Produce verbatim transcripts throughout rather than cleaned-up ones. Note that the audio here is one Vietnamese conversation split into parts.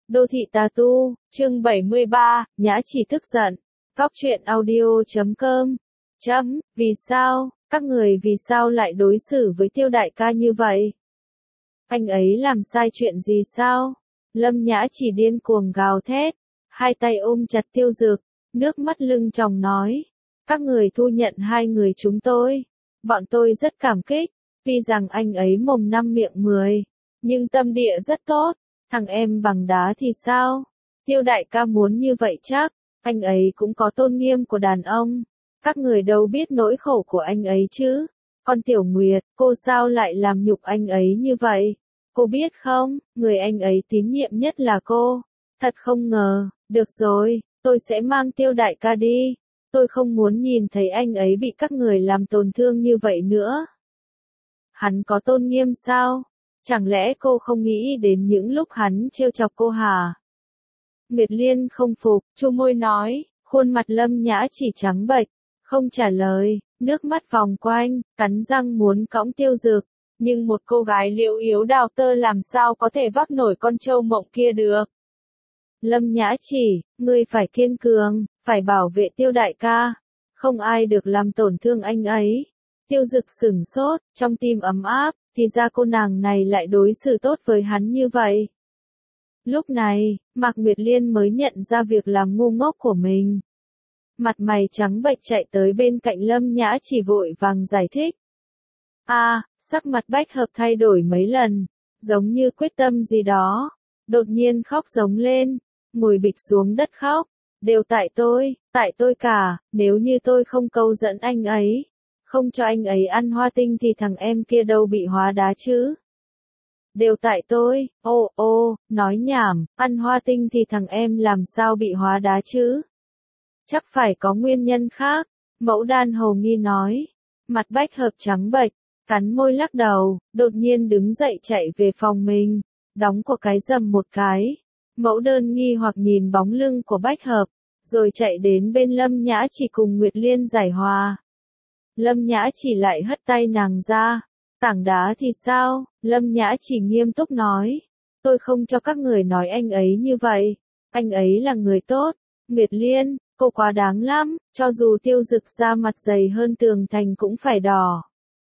Đô thị tà tu, chương bảy mươi ba, Nhã Chỉ tức giận. Góc truyện audio chấm com. Chấm, vì sao, các người vì sao lại đối xử với Tiêu đại ca như vậy? Anh ấy làm sai chuyện gì sao? Lâm Nhã Chỉ điên cuồng gào thét, hai tay ôm chặt Tiêu Dực, nước mắt lưng tròng nói. Các người thu nhận hai người chúng tôi. Bọn tôi rất cảm kích, tuy rằng anh ấy mồm năm miệng mười, nhưng tâm địa rất tốt. Thằng em bằng đá thì sao? Tiêu đại ca muốn như vậy chắc, anh ấy cũng có tôn nghiêm của đàn ông. Các người đâu biết nỗi khổ của anh ấy chứ? Con Tiểu Nguyệt, cô sao lại làm nhục anh ấy như vậy? Cô biết không, người anh ấy tín nhiệm nhất là cô. Thật không ngờ, được rồi, tôi sẽ mang Tiêu đại ca đi. Tôi không muốn nhìn thấy anh ấy bị các người làm tổn thương như vậy nữa. Hắn có tôn nghiêm sao? Chẳng lẽ cô không nghĩ đến những lúc hắn trêu chọc cô hả? Nguyệt Liên không phục, chu môi nói, khuôn mặt Lâm Nhã Chỉ trắng bệch, không trả lời, nước mắt vòng quanh, cắn răng muốn cõng Tiêu Dực, nhưng một cô gái liễu yếu đào tơ làm sao có thể vác nổi con trâu mộng kia được. Lâm Nhã Chỉ, ngươi phải kiên cường, phải bảo vệ Tiêu đại ca, không ai được làm tổn thương anh ấy. Tiêu Dực sửng sốt, trong tim ấm áp, thì ra cô nàng này lại đối xử tốt với hắn như vậy. Lúc này, Mạc Nguyệt Liên mới nhận ra việc làm ngu ngốc của mình. Mặt mày trắng bệch chạy tới bên cạnh Lâm Nhã Chỉ vội vàng giải thích. A, à, sắc mặt Bách Hợp thay đổi mấy lần, giống như quyết tâm gì đó, đột nhiên khóc giống lên, ngồi bịch xuống đất khóc, đều tại tôi, tại tôi cả, nếu như tôi không câu dẫn anh ấy, không cho anh ấy ăn hoa tinh thì thằng em kia đâu bị hóa đá chứ. Đều tại tôi, ô ô, nói nhảm, ăn hoa tinh thì thằng em làm sao bị hóa đá chứ. Chắc phải có nguyên nhân khác, Mẫu Đan hồ nghi nói. Mặt Bách Hợp trắng bệch, cắn môi lắc đầu, đột nhiên đứng dậy chạy về phòng mình, đóng của cái rầm một cái. Mẫu Đơn nghi hoặc nhìn bóng lưng của Bách Hợp, rồi chạy đến bên Lâm Nhã Chỉ cùng Nguyệt Liên giải hòa. Lâm Nhã Chỉ lại hất tay nàng ra. Tảng đá thì sao? Lâm Nhã Chỉ nghiêm túc nói. Tôi không cho các người nói anh ấy như vậy. Anh ấy là người tốt. Nguyệt Liên, cô quá đáng lắm, cho dù Tiêu Dực da mặt dày hơn tường thành cũng phải đỏ.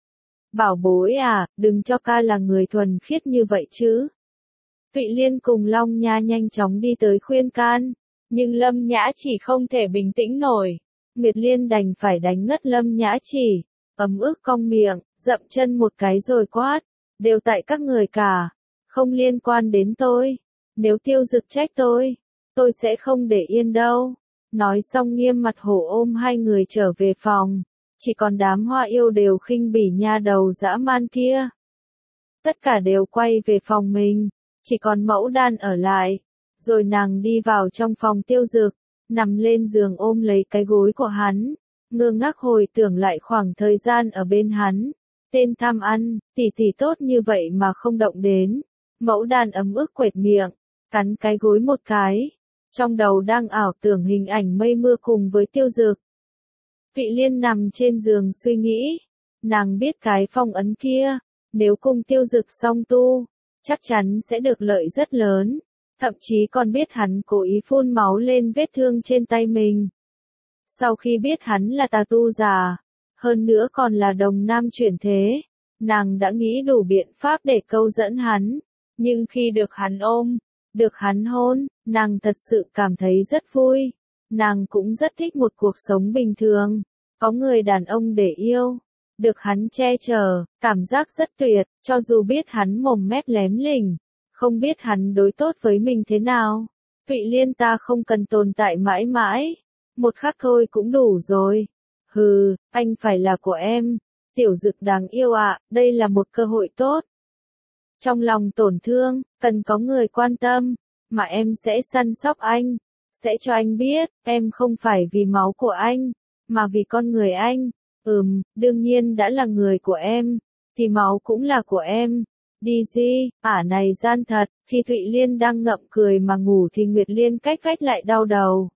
Bảo bối à, đừng cho ca là người thuần khiết như vậy chứ. Thụy Liên cùng Long Nha nhanh chóng đi tới khuyên can, nhưng Lâm Nhã Chỉ không thể bình tĩnh nổi. Nguyệt Liên đành phải đánh ngất Lâm Nhã Chỉ, ấm ức cong miệng, dậm chân một cái rồi quát, đều tại các người cả, không liên quan đến tôi, nếu Tiêu Dực trách tôi, tôi sẽ không để yên đâu. Nói xong nghiêm mặt hổ ôm hai người trở về phòng, chỉ còn đám hoa yêu đều khinh bỉ nha đầu dã man kia. Tất cả đều quay về phòng mình, chỉ còn Mẫu Đan ở lại, rồi nàng đi vào trong phòng Tiêu Dực, nằm lên giường ôm lấy cái gối của hắn, ngơ ngác hồi tưởng lại khoảng thời gian ở bên hắn. Tên tham ăn, tỷ tỷ tốt như vậy mà không động đến. Mẫu Đan ấm ức quệt miệng, cắn cái gối một cái. Trong đầu đang ảo tưởng hình ảnh mây mưa cùng với Tiêu Dực. Thụy Liên nằm trên giường suy nghĩ. Nàng biết cái phong ấn kia, nếu cùng Tiêu Dực song tu, chắc chắn sẽ được lợi rất lớn. Thậm chí còn biết hắn cố ý phun máu lên vết thương trên tay mình. Sau khi biết hắn là tà tu già, hơn nữa còn là đồng nam chuyển thế, nàng đã nghĩ đủ biện pháp để câu dẫn hắn. Nhưng khi được hắn ôm, được hắn hôn, nàng thật sự cảm thấy rất vui. Nàng cũng rất thích một cuộc sống bình thường, có người đàn ông để yêu, được hắn che chở, cảm giác rất tuyệt, cho dù biết hắn mồm mép lém lỉnh, không biết hắn đối tốt với mình thế nào. Thụy Liên ta không cần tồn tại mãi mãi, một khắc thôi cũng đủ rồi. Hừ, anh phải là của em. Tiểu Dực đáng yêu ạ, đây là một cơ hội tốt. Trong lòng tổn thương, cần có người quan tâm, mà em sẽ săn sóc anh, sẽ cho anh biết, em không phải vì máu của anh, mà vì con người anh. Ừm, đương nhiên đã là người của em, thì máu cũng là của em. Đi gì, ả này gian thật, khi Thụy Liên đang ngậm cười mà ngủ thì Nguyệt Liên cách vách lại đau đầu.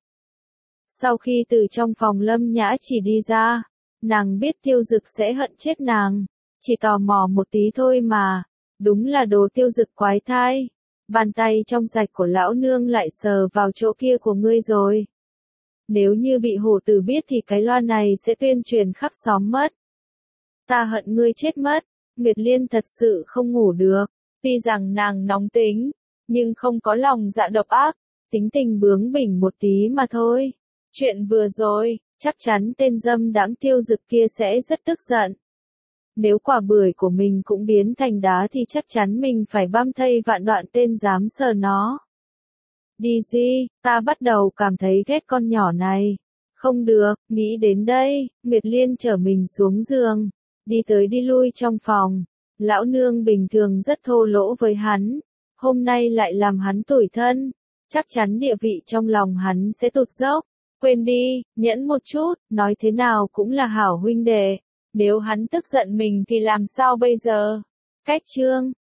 Sau khi từ trong phòng Lâm Nhã Chỉ đi ra, nàng biết Tiêu Dực sẽ hận chết nàng, chỉ tò mò một tí thôi mà, đúng là đồ Tiêu Dực quái thai. Bàn tay trong sạch của lão nương lại sờ vào chỗ kia của ngươi rồi. Nếu như bị hổ tử biết thì cái loa này sẽ tuyên truyền khắp xóm mất. Ta hận ngươi chết mất. Nguyệt Liên thật sự không ngủ được. Tuy rằng nàng nóng tính, nhưng không có lòng dạ độc ác, tính tình bướng bỉnh một tí mà thôi. Chuyện vừa rồi, chắc chắn tên dâm đãng Tiêu Dực kia sẽ rất tức giận. Nếu quả bưởi của mình cũng biến thành đá thì chắc chắn mình phải băm thây vạn đoạn tên dám sờ nó. Đi gì, ta bắt đầu cảm thấy ghét con nhỏ này. Không được, nghĩ đến đây, Nguyệt Liên chở mình xuống giường, đi tới đi lui trong phòng. Lão nương bình thường rất thô lỗ với hắn, hôm nay lại làm hắn tủi thân, chắc chắn địa vị trong lòng hắn sẽ tụt dốc. Quên đi, nhẫn một chút, nói thế nào cũng là hảo huynh đệ. Nếu hắn tức giận mình thì làm sao bây giờ? Cách chương